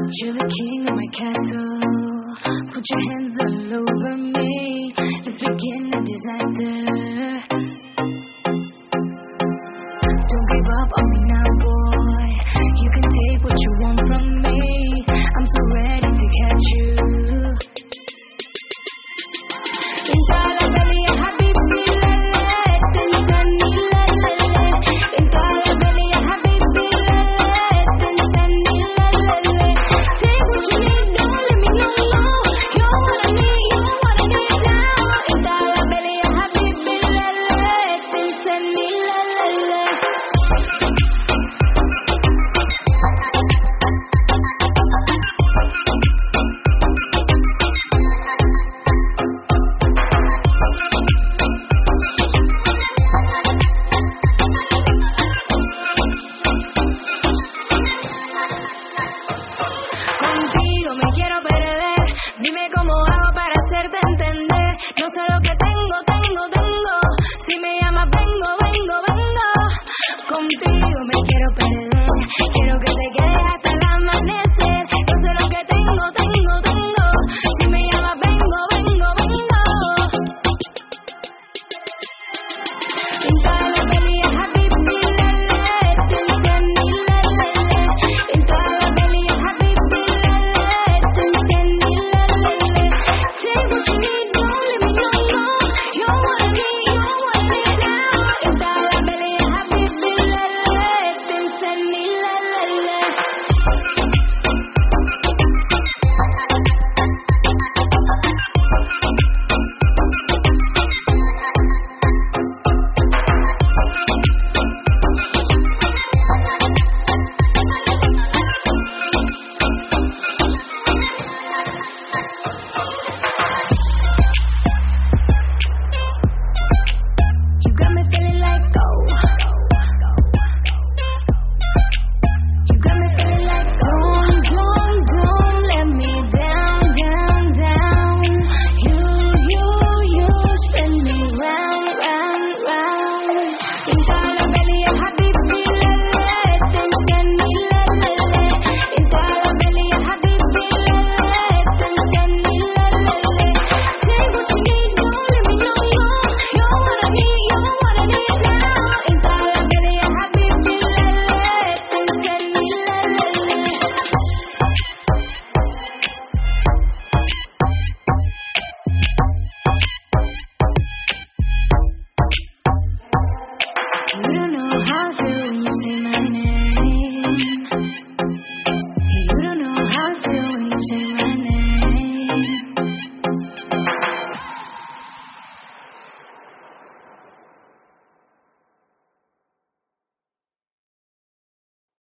You're the king of my castle. Put your hands all over me. Let's begin a disaster. Don't give up on me now, boy. You can take what you want from me. I'm so ready to catch you. Entra a la pelea, habibi, lele. Tentani, lele. Entra a la pelea, habibi, lele. Tentani, lele. Take what you need, don't let me know. You're what I need now. Entra a la pelea, habibi, lele. Tentani, lele. Contigo me quiero perder. Dime cómo hago para hacerte entender. No sé lo que tengo. Si me llamas vengo. Contigo me quiero perder. Quiero que